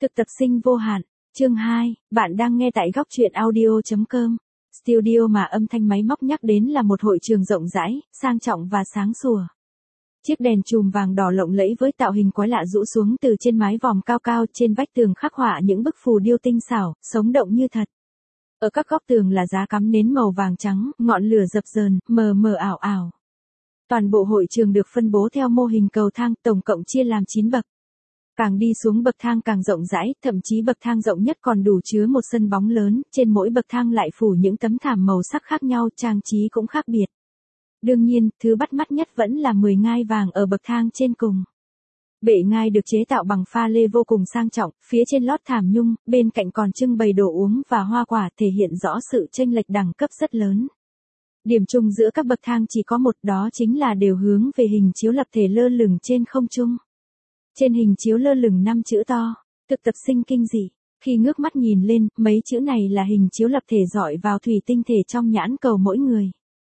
Thực tập sinh vô hạn, chương 2, bạn đang nghe tại góc truyện audio.com. Studio mà âm thanh máy móc nhắc đến là một hội trường rộng rãi, sang trọng và sáng sủa. Chiếc đèn chùm vàng đỏ lộng lẫy với tạo hình quái lạ rũ xuống từ trên mái vòm cao cao, trên vách tường khắc họa những bức phù điêu tinh xảo, sống động như thật. Ở các góc tường là giá cắm nến màu vàng trắng, ngọn lửa dập dờn, mờ mờ ảo ảo. Toàn bộ hội trường được phân bố theo mô hình cầu thang, tổng cộng chia làm 9 bậc. Càng đi xuống bậc thang càng rộng rãi, thậm chí bậc thang rộng nhất còn đủ chứa một sân bóng lớn, trên mỗi bậc thang lại phủ những tấm thảm màu sắc khác nhau, trang trí cũng khác biệt. Đương nhiên, thứ bắt mắt nhất vẫn là 10 ngai vàng ở bậc thang trên cùng. Bệ ngai được chế tạo bằng pha lê vô cùng sang trọng, phía trên lót thảm nhung, bên cạnh còn trưng bày đồ uống và hoa quả, thể hiện rõ sự chênh lệch đẳng cấp rất lớn. Điểm chung giữa các bậc thang chỉ có một, đó chính là đều hướng về hình chiếu lập thể lơ lửng trên không trung. Trên hình chiếu lơ lửng 5 chữ to, thực tập sinh kinh dị. Khi ngước mắt nhìn lên, mấy chữ này là hình chiếu lập thể dọi vào thủy tinh thể trong nhãn cầu mỗi người.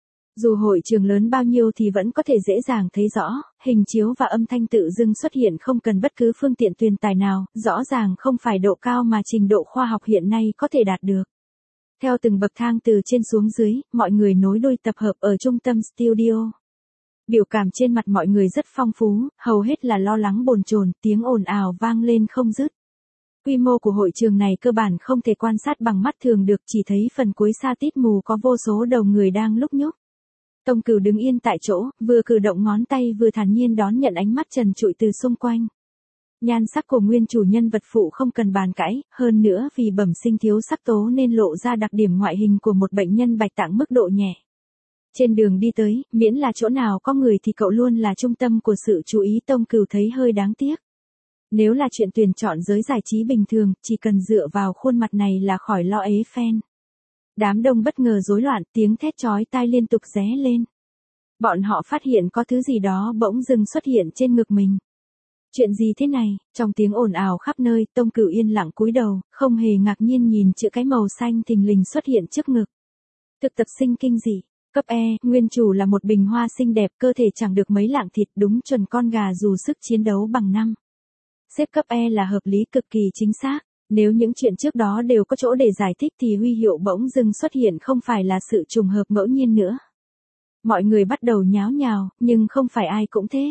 Dù hội trường lớn bao nhiêu thì vẫn có thể dễ dàng thấy rõ, hình chiếu và âm thanh tự dưng xuất hiện không cần bất cứ phương tiện truyền tải nào, rõ ràng không phải độ cao mà trình độ khoa học hiện nay có thể đạt được. Theo từng bậc thang từ trên xuống dưới, mọi người nối đuôi tập hợp ở trung tâm studio. Biểu cảm trên mặt mọi người rất phong phú, hầu hết là lo lắng bồn chồn, tiếng ồn ào vang lên không dứt. Quy mô của hội trường này cơ bản không thể quan sát bằng mắt thường được, chỉ thấy phần cuối xa tít mù có vô số đầu người đang lúc nhúc. Tông Cửu đứng yên tại chỗ, vừa cử động ngón tay vừa thản nhiên đón nhận ánh mắt trần trụi từ xung quanh. Nhan sắc của nguyên chủ nhân vật phụ không cần bàn cãi, hơn nữa vì bẩm sinh thiếu sắc tố nên lộ ra đặc điểm ngoại hình của một bệnh nhân bạch tạng mức độ nhẹ. Trên đường đi tới, miễn là chỗ nào có người thì cậu luôn là trung tâm của sự chú ý. Tông Cửu thấy hơi đáng tiếc. Nếu là chuyện tuyển chọn giới giải trí bình thường, chỉ cần dựa vào khuôn mặt này là khỏi lo ế fan. Đám đông bất ngờ rối loạn, tiếng thét chói tai liên tục ré lên. Bọn họ phát hiện có thứ gì đó bỗng dưng xuất hiện trên ngực mình. Chuyện gì thế này? Trong tiếng ồn ào khắp nơi, Tông Cửu yên lặng cúi đầu, không hề ngạc nhiên nhìn chữ cái màu xanh thình lình xuất hiện trước ngực. Thực tập sinh kinh dị. Cấp E, nguyên chủ là một bình hoa xinh đẹp, cơ thể chẳng được mấy lạng thịt, đúng chuẩn con gà dù sức chiến đấu bằng năm. Xếp cấp E là hợp lý, cực kỳ chính xác. Nếu những chuyện trước đó đều có chỗ để giải thích thì huy hiệu bỗng dưng xuất hiện không phải là sự trùng hợp ngẫu nhiên nữa. Mọi người bắt đầu nháo nhào, nhưng không phải ai cũng thế.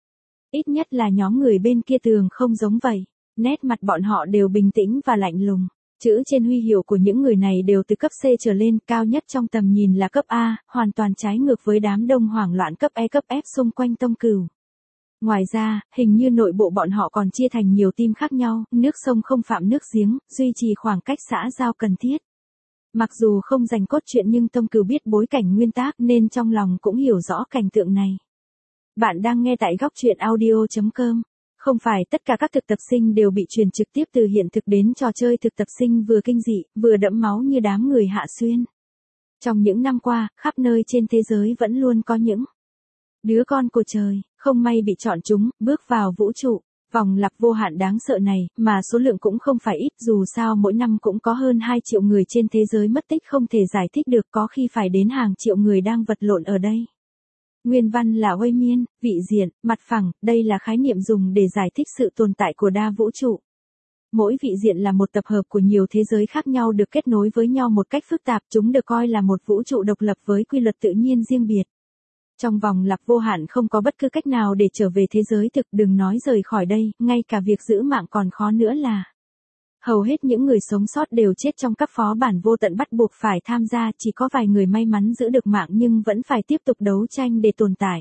Ít nhất là nhóm người bên kia tường không giống vậy. Nét mặt bọn họ đều bình tĩnh và lạnh lùng. Chữ trên huy hiệu của những người này đều từ cấp C trở lên, cao nhất trong tầm nhìn là cấp A, hoàn toàn trái ngược với đám đông hoảng loạn cấp E cấp F xung quanh Tông Cửu. Ngoài ra, hình như nội bộ bọn họ còn chia thành nhiều team khác nhau, nước sông không phạm nước giếng, duy trì khoảng cách xã giao cần thiết. Mặc dù không dành cốt truyện nhưng Tông Cửu biết bối cảnh nguyên tác nên trong lòng cũng hiểu rõ cảnh tượng này. Bạn đang nghe tại góc truyện audio.com. Không phải tất cả các thực tập sinh đều bị truyền trực tiếp từ hiện thực đến trò chơi thực tập sinh vừa kinh dị, vừa đẫm máu như đám người Hạ Xuyên. Trong những năm qua, khắp nơi trên thế giới vẫn luôn có những đứa con của trời, không may bị chọn chúng, bước vào vũ trụ, vòng lặp vô hạn đáng sợ này, mà số lượng cũng không phải ít, dù sao mỗi năm cũng có hơn 2 triệu người trên thế giới mất tích không thể giải thích được, có khi phải đến hàng triệu người đang vật lộn ở đây. Nguyên văn là Uây Miên, vị diện, mặt phẳng, đây là khái niệm dùng để giải thích sự tồn tại của đa vũ trụ. Mỗi vị diện là một tập hợp của nhiều thế giới khác nhau được kết nối với nhau một cách phức tạp, chúng được coi là một vũ trụ độc lập với quy luật tự nhiên riêng biệt. Trong vòng lặp vô hạn không có bất cứ cách nào để trở về thế giới thực, đừng nói rời khỏi đây, ngay cả việc giữ mạng còn khó nữa là. Hầu hết những người sống sót đều chết trong các phó bản vô tận bắt buộc phải tham gia, chỉ có vài người may mắn giữ được mạng nhưng vẫn phải tiếp tục đấu tranh để tồn tại.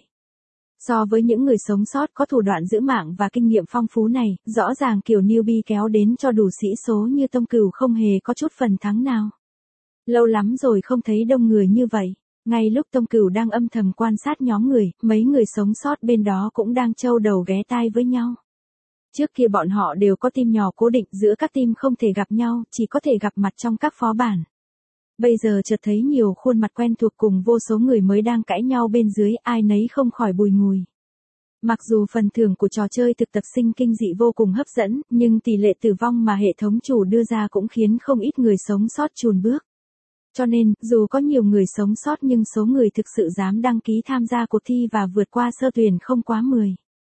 So với những người sống sót có thủ đoạn giữ mạng và kinh nghiệm phong phú này, rõ ràng kiểu newbie kéo đến cho đủ sĩ số như Tông Cửu không hề có chút phần thắng nào. Lâu lắm rồi không thấy đông người như vậy. Ngay lúc Tông Cửu đang âm thầm quan sát nhóm người, mấy người sống sót bên đó cũng đang trâu đầu ghé tai với nhau. Trước kia bọn họ đều có team nhỏ cố định, giữa các team không thể gặp nhau, chỉ có thể gặp mặt trong các phó bản. Bây giờ chợt thấy nhiều khuôn mặt quen thuộc cùng vô số người mới đang cãi nhau bên dưới, ai nấy không khỏi bùi ngùi. Mặc dù phần thưởng của trò chơi thực tập sinh kinh dị vô cùng hấp dẫn, nhưng tỷ lệ tử vong mà hệ thống chủ đưa ra cũng khiến không ít người sống sót chùn bước. Cho nên, dù có nhiều người sống sót nhưng số người thực sự dám đăng ký tham gia cuộc thi và vượt qua sơ tuyển không quá 10.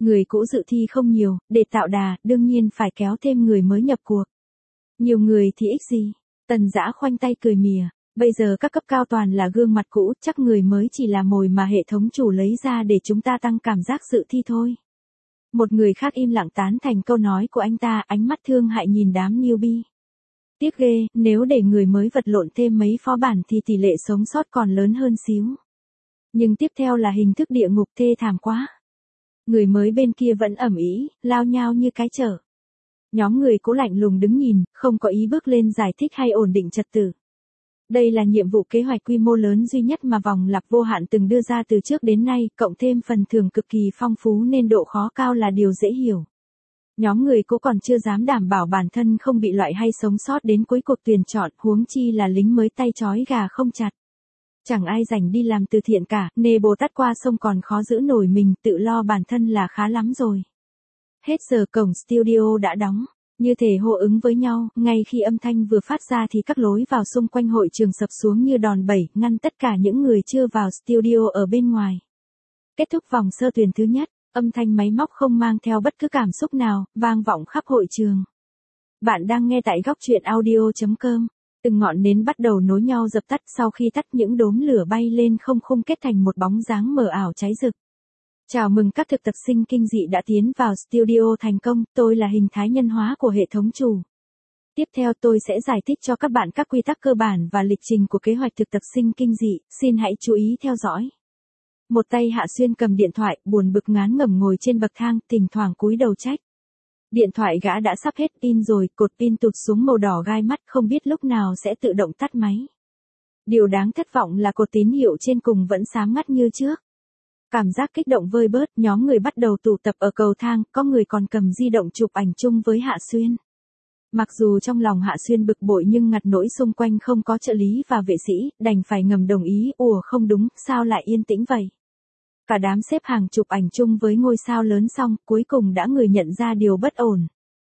Người cũ dự thi không nhiều, để tạo đà, đương nhiên phải kéo thêm người mới nhập cuộc. Nhiều người thì ích gì? Tần Dã khoanh tay cười mỉa. Bây giờ các cấp cao toàn là gương mặt cũ, chắc người mới chỉ là mồi mà hệ thống chủ lấy ra để chúng ta tăng cảm giác dự thi thôi. Một người khác im lặng tán thành câu nói của anh ta, ánh mắt thương hại nhìn đám newbie. Tiếc ghê, nếu để người mới vật lộn thêm mấy phó bản thì tỷ lệ sống sót còn lớn hơn xíu. Nhưng tiếp theo là hình thức địa ngục thê thảm quá. Người mới bên kia vẫn ầm ĩ, lao nhao như cái chợ. Nhóm người cố lạnh lùng đứng nhìn, không có ý bước lên giải thích hay ổn định trật tự. Đây là nhiệm vụ kế hoạch quy mô lớn duy nhất mà vòng lặp vô hạn từng đưa ra từ trước đến nay, cộng thêm phần thưởng cực kỳ phong phú nên độ khó cao là điều dễ hiểu. Nhóm người cố còn chưa dám đảm bảo bản thân không bị loại hay sống sót đến cuối cuộc tuyển chọn, huống chi là lính mới tay trói gà không chặt. Chẳng ai rảnh đi làm từ thiện cả, nề Bồ Tát qua sông còn khó giữ nổi mình, tự lo bản thân là khá lắm rồi. Hết giờ cổng studio đã đóng. Như thể hô ứng với nhau, ngay khi âm thanh vừa phát ra thì các lối vào xung quanh hội trường sập xuống như đòn bẩy, ngăn tất cả những người chưa vào studio ở bên ngoài. Kết thúc vòng sơ tuyển thứ nhất, âm thanh máy móc không mang theo bất cứ cảm xúc nào, vang vọng khắp hội trường. Bạn đang nghe tại góc truyện audio.com. Từng ngọn nến bắt đầu nối nhau dập tắt, sau khi tắt những đốm lửa bay lên không khung kết thành một bóng dáng mờ ảo cháy rực. Chào mừng các thực tập sinh kinh dị đã tiến vào studio thành công, tôi là hình thái nhân hóa của hệ thống chủ. Tiếp theo tôi sẽ giải thích cho các bạn các quy tắc cơ bản và lịch trình của kế hoạch thực tập sinh kinh dị, xin hãy chú ý theo dõi. Một tay Hạ Xuyên cầm điện thoại, buồn bực ngán ngẩm ngồi trên bậc thang, thỉnh thoảng cúi đầu trách. Điện thoại gã đã sắp hết pin rồi, cột pin tụt xuống màu đỏ gai mắt, không biết lúc nào sẽ tự động tắt máy. Điều đáng thất vọng là cột tín hiệu trên cùng vẫn sáng ngắt như trước. Cảm giác kích động vơi bớt, nhóm người bắt đầu tụ tập ở cầu thang, có người còn cầm di động chụp ảnh chung với Hạ Xuyên. Mặc dù trong lòng Hạ Xuyên bực bội nhưng ngặt nỗi xung quanh không có trợ lý và vệ sĩ, đành phải ngầm đồng ý, không đúng, sao lại yên tĩnh vậy? Cả đám xếp hàng chụp ảnh chung với ngôi sao lớn xong, cuối cùng đã người nhận ra điều bất ổn.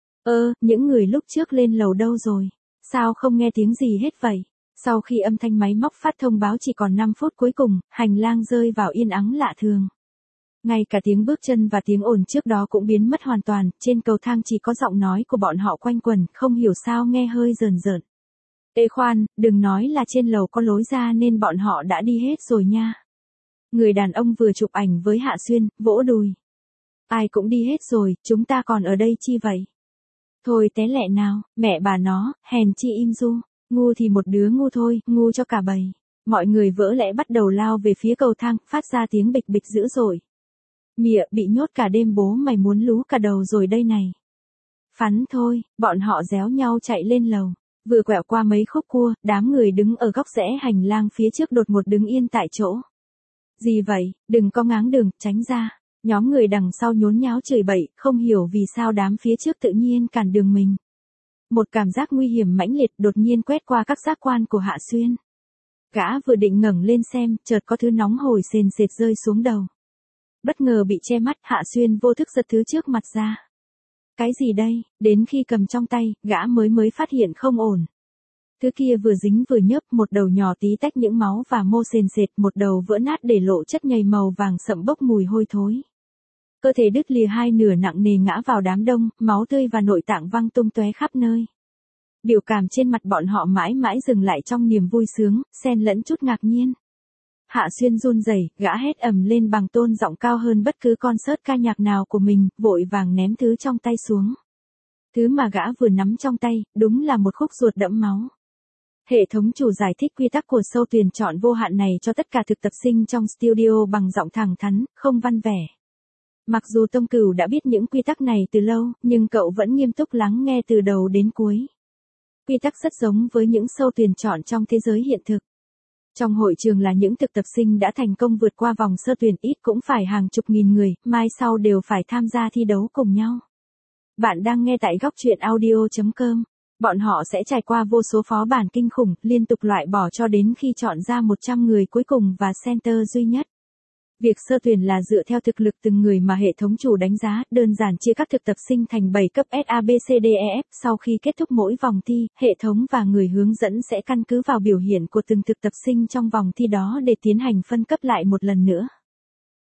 Những người lúc trước lên lầu đâu rồi? Sao không nghe tiếng gì hết vậy? Sau khi âm thanh máy móc phát thông báo chỉ còn 5 phút cuối cùng, hành lang rơi vào yên ắng lạ thường. Ngay cả tiếng bước chân và tiếng ồn trước đó cũng biến mất hoàn toàn, trên cầu thang chỉ có giọng nói của bọn họ quanh quẩn, không hiểu sao nghe hơi rờn rợn. Ê khoan, đừng nói là trên lầu có lối ra nên bọn họ đã đi hết rồi nha. Người đàn ông vừa chụp ảnh với Hạ Xuyên, vỗ đùi. Ai cũng đi hết rồi, chúng ta còn ở đây chi vậy? Thôi té lẹ nào, mẹ bà nó, hèn chi im ru. Ngu thì một đứa ngu thôi, ngu cho cả bầy. Mọi người vỡ lẽ bắt đầu lao về phía cầu thang, phát ra tiếng bịch bịch dữ dội. Mịa, bị nhốt cả đêm bố mày muốn lú cả đầu rồi đây này. Phắn thôi, bọn họ réo nhau chạy lên lầu. Vừa quẹo qua mấy khúc cua, đám người đứng ở góc rẽ hành lang phía trước đột ngột đứng yên tại chỗ. Gì vậy, đừng có ngáng đường, tránh ra. Nhóm người đằng sau nhốn nháo chửi bậy, không hiểu vì sao đám phía trước tự nhiên cản đường mình. Một cảm giác nguy hiểm mãnh liệt đột nhiên quét qua các giác quan của Hạ Xuyên. Gã vừa định ngẩng lên xem, chợt có thứ nóng hổi sền sệt rơi xuống đầu. Bất ngờ bị che mắt, Hạ Xuyên vô thức giật thứ trước mặt ra. Cái gì đây? Đến khi cầm trong tay, gã mới phát hiện không ổn. Thứ kia vừa dính vừa nhớp, một đầu nhỏ tí tách những máu và mô sền sệt, một đầu vỡ nát để lộ chất nhầy màu vàng sậm bốc mùi hôi thối. Cơ thể đứt lìa hai nửa nặng nề ngã vào đám đông, máu tươi và nội tạng văng tung tóe khắp nơi. Biểu cảm trên mặt bọn họ mãi mãi dừng lại trong niềm vui sướng, xen lẫn chút ngạc nhiên. Hạ Xuyên run rẩy, gã hét ầm lên bằng tôn giọng cao hơn bất cứ concert ca nhạc nào của mình, vội vàng ném thứ trong tay xuống. Thứ mà gã vừa nắm trong tay, đúng là một khúc ruột đẫm máu. Hệ thống chủ giải thích quy tắc của show tuyển chọn vô hạn này cho tất cả thực tập sinh trong studio bằng giọng thẳng thắn, không văn vẻ. Mặc dù Tông Cửu đã biết những quy tắc này từ lâu, nhưng cậu vẫn nghiêm túc lắng nghe từ đầu đến cuối. Quy tắc rất giống với những show tuyển chọn trong thế giới hiện thực. Trong hội trường là những thực tập sinh đã thành công vượt qua vòng sơ tuyển, ít cũng phải hàng chục nghìn người, mai sau đều phải tham gia thi đấu cùng nhau. Bạn đang nghe tại góc truyện audio.com. Bọn họ sẽ trải qua vô số phó bản kinh khủng, liên tục loại bỏ cho đến khi chọn ra 100 người cuối cùng và center duy nhất. Việc sơ tuyển là dựa theo thực lực từng người mà hệ thống chủ đánh giá, đơn giản chia các thực tập sinh thành 7 cấp SABCDEF. Sau khi kết thúc mỗi vòng thi, hệ thống và người hướng dẫn sẽ căn cứ vào biểu hiện của từng thực tập sinh trong vòng thi đó để tiến hành phân cấp lại một lần nữa.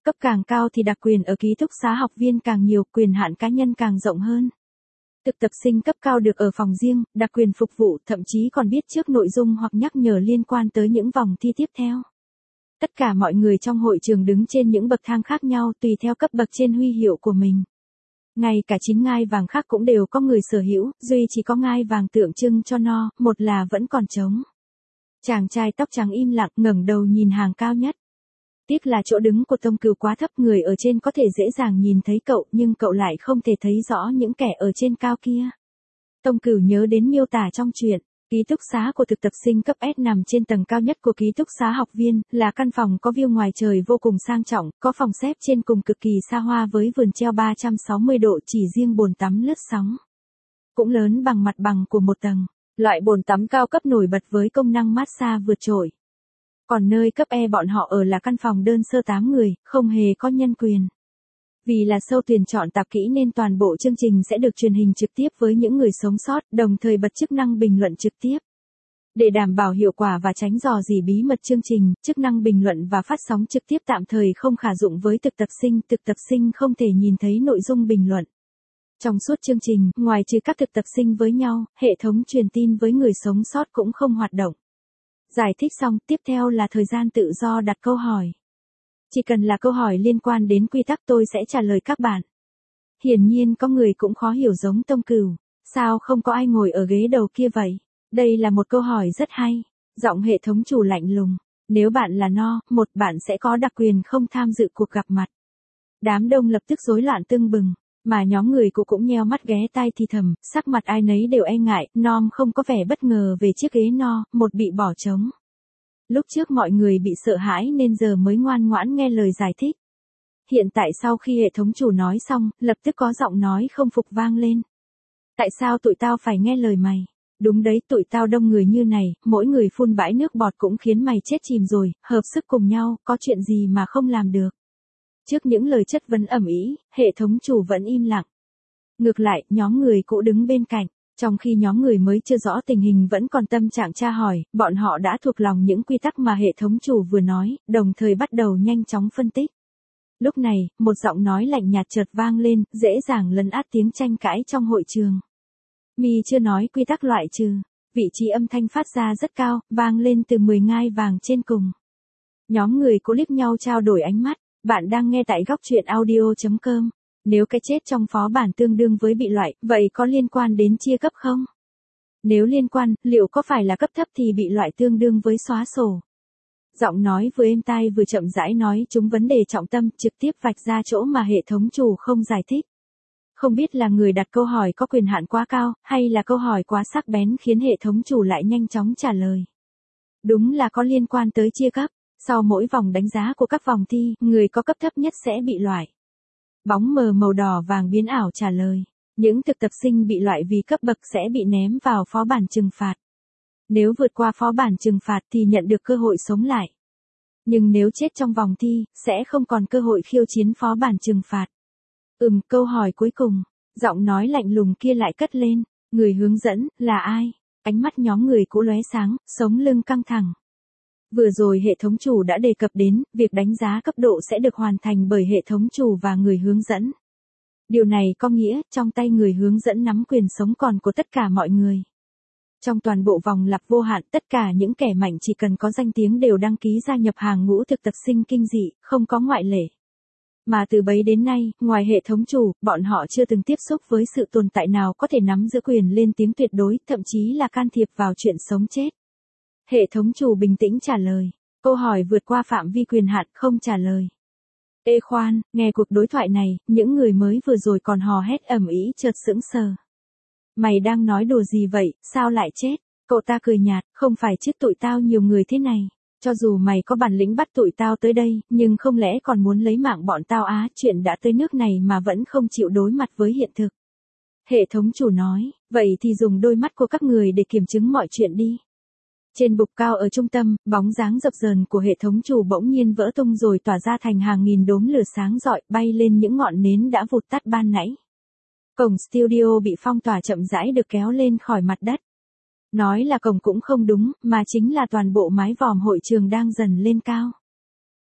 Cấp càng cao thì đặc quyền ở ký túc xá học viên càng nhiều, quyền hạn cá nhân càng rộng hơn. Thực tập sinh cấp cao được ở phòng riêng, đặc quyền phục vụ, thậm chí còn biết trước nội dung hoặc nhắc nhở liên quan tới những vòng thi tiếp theo. Tất cả mọi người trong hội trường đứng trên những bậc thang khác nhau tùy theo cấp bậc trên huy hiệu của mình. Ngay cả 9 ngai vàng khác cũng đều có người sở hữu, duy chỉ có ngai vàng tượng trưng cho no, một là vẫn còn trống. Chàng trai tóc trắng im lặng ngẩng đầu nhìn hàng cao nhất. Tiếc là chỗ đứng của Tông Cửu quá thấp, người ở trên có thể dễ dàng nhìn thấy cậu nhưng cậu lại không thể thấy rõ những kẻ ở trên cao kia. Tông Cửu nhớ đến miêu tả trong truyện, ký túc xá của thực tập sinh cấp S nằm trên tầng cao nhất của ký túc xá học viên, là căn phòng có view ngoài trời vô cùng sang trọng, có phòng xếp trên cùng cực kỳ xa hoa với vườn treo 360 độ, chỉ riêng bồn tắm lướt sóng. Cũng lớn bằng mặt bằng của một tầng, loại bồn tắm cao cấp nổi bật với công năng massage vượt trội. Còn nơi cấp E bọn họ ở là căn phòng đơn sơ 8 người, không hề có nhân quyền. Vì là show tuyển chọn tạp kỹ nên toàn bộ chương trình sẽ được truyền hình trực tiếp với những người sống sót, đồng thời bật chức năng bình luận trực tiếp. Để đảm bảo hiệu quả và tránh dò dỉ bí mật chương trình, chức năng bình luận và phát sóng trực tiếp tạm thời không khả dụng với thực tập sinh không thể nhìn thấy nội dung bình luận. Trong suốt chương trình, ngoài trừ các thực tập sinh với nhau, hệ thống truyền tin với người sống sót cũng không hoạt động. Giải thích xong, tiếp theo là thời gian tự do đặt câu hỏi. Chỉ cần là câu hỏi liên quan đến quy tắc tôi sẽ trả lời các bạn. Hiển nhiên có người cũng khó hiểu giống Tông Cửu, sao không có ai ngồi ở ghế đầu kia vậy? Đây là một câu hỏi rất hay. Giọng hệ thống chủ lạnh lùng, nếu bạn là no, một bạn sẽ có đặc quyền không tham dự cuộc gặp mặt. Đám đông lập tức rối loạn tưng bừng, mà nhóm người cũng nheo mắt ghé tai thì thầm, sắc mặt ai nấy đều e ngại, Nom không có vẻ bất ngờ về chiếc ghế no, một bị bỏ trống. Lúc trước mọi người bị sợ hãi nên giờ mới ngoan ngoãn nghe lời giải thích. Hiện tại sau khi hệ thống chủ nói xong, lập tức có giọng nói không phục vang lên. Tại sao tụi tao phải nghe lời mày? Đúng đấy, tụi tao đông người như này, mỗi người phun bãi nước bọt cũng khiến mày chết chìm rồi, hợp sức cùng nhau, có chuyện gì mà không làm được. Trước những lời chất vấn ầm ĩ, hệ thống chủ vẫn im lặng. Ngược lại, nhóm người cũ đứng bên cạnh, trong khi nhóm người mới chưa rõ tình hình vẫn còn tâm trạng tra hỏi, bọn họ đã thuộc lòng những quy tắc mà hệ thống chủ vừa nói, đồng thời bắt đầu nhanh chóng phân tích. Lúc này, một giọng nói lạnh nhạt chợt vang lên, dễ dàng lấn át tiếng tranh cãi trong hội trường. Mi chưa nói quy tắc loại trừ. Vị trí âm thanh phát ra rất cao, vang lên từ 10 ngai vàng trên cùng. Nhóm người cố liếc nhau trao đổi ánh mắt. Bạn đang nghe tại góc truyện audio.com. Nếu cái chết trong phó bản tương đương với bị loại, vậy có liên quan đến chia cấp không? Nếu liên quan, liệu có phải là cấp thấp thì bị loại tương đương với xóa sổ? Giọng nói vừa êm tai vừa chậm rãi nói chúng vấn đề trọng tâm, trực tiếp vạch ra chỗ mà hệ thống chủ không giải thích. Không biết là người đặt câu hỏi có quyền hạn quá cao, hay là câu hỏi quá sắc bén khiến hệ thống chủ lại nhanh chóng trả lời. Đúng là có liên quan tới chia cấp. Sau mỗi vòng đánh giá của các vòng thi, người có cấp thấp nhất sẽ bị loại. Bóng mờ màu đỏ vàng biến ảo trả lời. Những thực tập sinh bị loại vì cấp bậc sẽ bị ném vào phó bản trừng phạt. Nếu vượt qua phó bản trừng phạt thì nhận được cơ hội sống lại. Nhưng nếu chết trong vòng thi, sẽ không còn cơ hội khiêu chiến phó bản trừng phạt. Câu hỏi cuối cùng, giọng nói lạnh lùng kia lại cất lên. Người hướng dẫn, là ai? Ánh mắt nhóm người cũ lóe sáng, sống lưng căng thẳng. Vừa rồi hệ thống chủ đã đề cập đến, việc đánh giá cấp độ sẽ được hoàn thành bởi hệ thống chủ và người hướng dẫn. Điều này có nghĩa, trong tay người hướng dẫn nắm quyền sống còn của tất cả mọi người. Trong toàn bộ vòng lặp vô hạn, tất cả những kẻ mạnh chỉ cần có danh tiếng đều đăng ký gia nhập hàng ngũ thực tập sinh kinh dị, không có ngoại lệ. Mà từ bấy đến nay, ngoài hệ thống chủ, bọn họ chưa từng tiếp xúc với sự tồn tại nào có thể nắm giữ quyền lên tiếng tuyệt đối, thậm chí là can thiệp vào chuyện sống chết. Hệ thống chủ bình tĩnh trả lời. Câu hỏi vượt qua phạm vi quyền hạn không trả lời. Ê khoan, nghe cuộc đối thoại này, những người mới vừa rồi còn hò hét ầm ĩ chợt sững sờ. Mày đang nói đùa gì vậy, sao lại chết? Cậu ta cười nhạt, không phải chứ tụi tao nhiều người thế này. Cho dù mày có bản lĩnh bắt tụi tao tới đây, nhưng không lẽ còn muốn lấy mạng bọn tao á, chuyện đã tới nước này mà vẫn không chịu đối mặt với hiện thực. Hệ thống chủ nói, vậy thì dùng đôi mắt của các người để kiểm chứng mọi chuyện đi. Trên bục cao ở trung tâm, bóng dáng dập dờn của hệ thống chủ bỗng nhiên vỡ tung rồi tỏa ra thành hàng nghìn đốm lửa sáng rọi bay lên những ngọn nến đã vụt tắt ban nãy. Cổng studio bị phong tỏa chậm rãi được kéo lên khỏi mặt đất. Nói là cổng cũng không đúng, mà chính là toàn bộ mái vòm hội trường đang dần lên cao.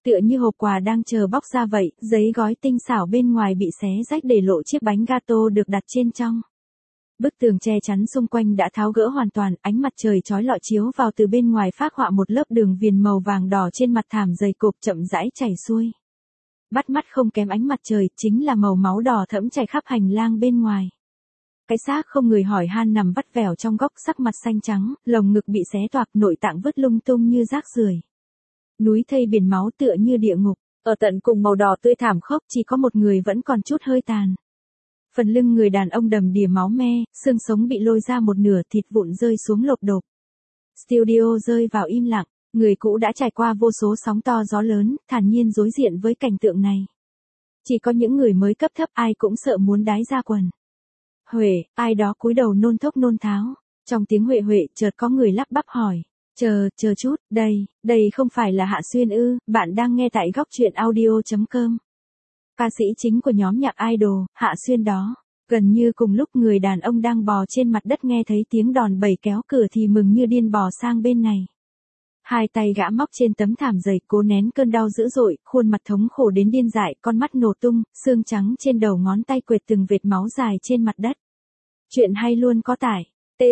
Tựa như hộp quà đang chờ bóc ra vậy, giấy gói tinh xảo bên ngoài bị xé rách để lộ chiếc bánh gato được đặt trên trong. Bức tường che chắn xung quanh đã tháo gỡ hoàn toàn, ánh mặt trời chói lọi chiếu vào từ bên ngoài phác họa một lớp đường viền màu vàng đỏ trên mặt thảm dày cộp chậm rãi chảy xuôi. Bắt mắt không kém ánh mặt trời, chính là màu máu đỏ thẫm chảy khắp hành lang bên ngoài. Cái xác không người hỏi han nằm vắt vẻo trong góc, sắc mặt xanh trắng, lồng ngực bị xé toạc, nội tạng vứt lung tung như rác rưởi. Núi thây biển máu tựa như địa ngục, ở tận cùng màu đỏ tươi thảm khốc chỉ có một người vẫn còn chút hơi tàn. Phần lưng người đàn ông đầm đìa máu me, xương sống bị lôi ra một nửa, thịt vụn rơi xuống lộp độp. Studio rơi vào im lặng, người cũ đã trải qua vô số sóng to gió lớn, thản nhiên đối diện với cảnh tượng này. Chỉ có những người mới cấp thấp ai cũng sợ muốn đái ra quần. Huệ, ai đó cúi đầu nôn thốc nôn tháo. Trong tiếng huệ huệ chợt có người lắp bắp hỏi. Chờ chút, đây không phải là Hạ Xuyên ư, bạn đang nghe tại góc truyện audio.com. Ca sĩ chính của nhóm nhạc idol, Hạ Xuyên đó. Gần như cùng lúc người đàn ông đang bò trên mặt đất nghe thấy tiếng đòn bẩy kéo cửa thì mừng như điên bò sang bên này. Hai tay gã móc trên tấm thảm dày cố nén cơn đau dữ dội, khuôn mặt thống khổ đến điên dại, con mắt nổ tung, xương trắng trên đầu ngón tay quệt từng vệt máu dài trên mặt đất. Chuyện hay luôn có tải.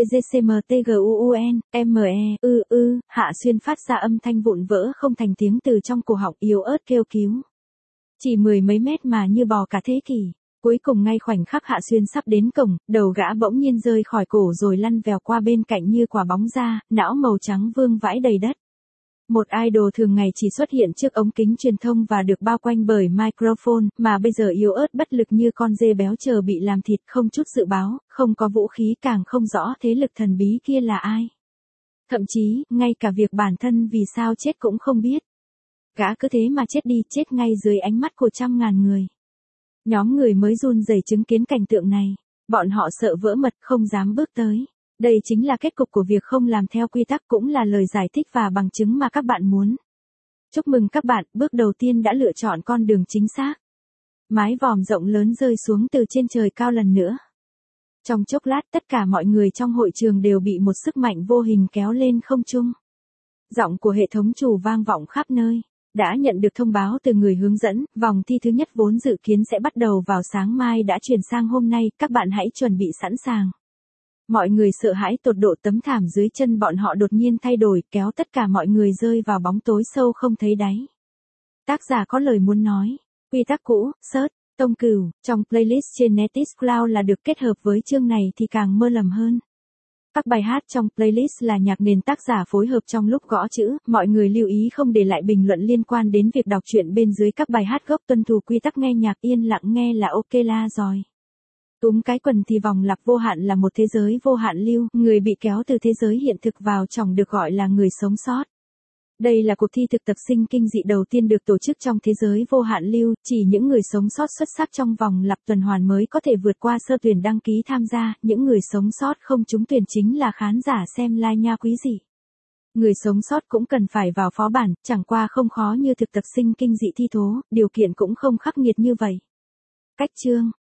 TGCMTGUUN, Hạ Xuyên phát ra âm thanh vụn vỡ không thành tiếng từ trong cổ họng yếu ớt kêu cứu. Chỉ 10 mấy mét mà như bò cả thế kỷ. Cuối cùng ngay khoảnh khắc Hạ Xuyên sắp đến cổng, đầu gã bỗng nhiên rơi khỏi cổ rồi lăn vèo qua bên cạnh như quả bóng ra, não màu trắng vương vãi đầy đất. Một idol thường ngày chỉ xuất hiện trước ống kính truyền thông và được bao quanh bởi microphone, mà bây giờ yếu ớt bất lực như con dê béo chờ bị làm thịt, không chút dự báo, không có vũ khí, càng không rõ thế lực thần bí kia là ai. Thậm chí, ngay cả việc bản thân vì sao chết cũng không biết. Gã cứ thế mà chết đi, chết ngay dưới ánh mắt của trăm ngàn người. Nhóm người mới run rẩy chứng kiến cảnh tượng này. Bọn họ sợ vỡ mật không dám bước tới. Đây chính là kết cục của việc không làm theo quy tắc, cũng là lời giải thích và bằng chứng mà các bạn muốn. Chúc mừng các bạn, bước đầu tiên đã lựa chọn con đường chính xác. Mái vòm rộng lớn rơi xuống từ trên trời cao lần nữa. Trong chốc lát tất cả mọi người trong hội trường đều bị một sức mạnh vô hình kéo lên không trung. Giọng của hệ thống chủ vang vọng khắp nơi. Đã nhận được thông báo từ người hướng dẫn, vòng thi thứ nhất vốn dự kiến sẽ bắt đầu vào sáng mai đã chuyển sang hôm nay, các bạn hãy chuẩn bị sẵn sàng. Mọi người sợ hãi tột độ, tấm thảm dưới chân bọn họ đột nhiên thay đổi, kéo tất cả mọi người rơi vào bóng tối sâu không thấy đáy. Tác giả có lời muốn nói. Quy tắc cũ, search, tông cửu, trong playlist trên Netiquette là được kết hợp với chương này thì càng mơ lầm hơn. Các bài hát trong playlist là nhạc nền tác giả phối hợp trong lúc gõ chữ, mọi người lưu ý không để lại bình luận liên quan đến việc đọc truyện bên dưới các bài hát gốc, tuân thủ quy tắc nghe nhạc yên lặng nghe là ok la rồi. Túm cái quần thì vòng lặp vô hạn là một thế giới vô hạn lưu, người bị kéo từ thế giới hiện thực vào trong được gọi là người sống sót. Đây là cuộc thi thực tập sinh kinh dị đầu tiên được tổ chức trong thế giới vô hạn lưu, chỉ những người sống sót xuất sắc trong vòng lặp tuần hoàn mới có thể vượt qua sơ tuyển đăng ký tham gia, những người sống sót không trúng tuyển chính là khán giả xem live nha quý dị. Người sống sót cũng cần phải vào phó bản, chẳng qua không khó như thực tập sinh kinh dị thi thố, điều kiện cũng không khắc nghiệt như vậy. Cách chương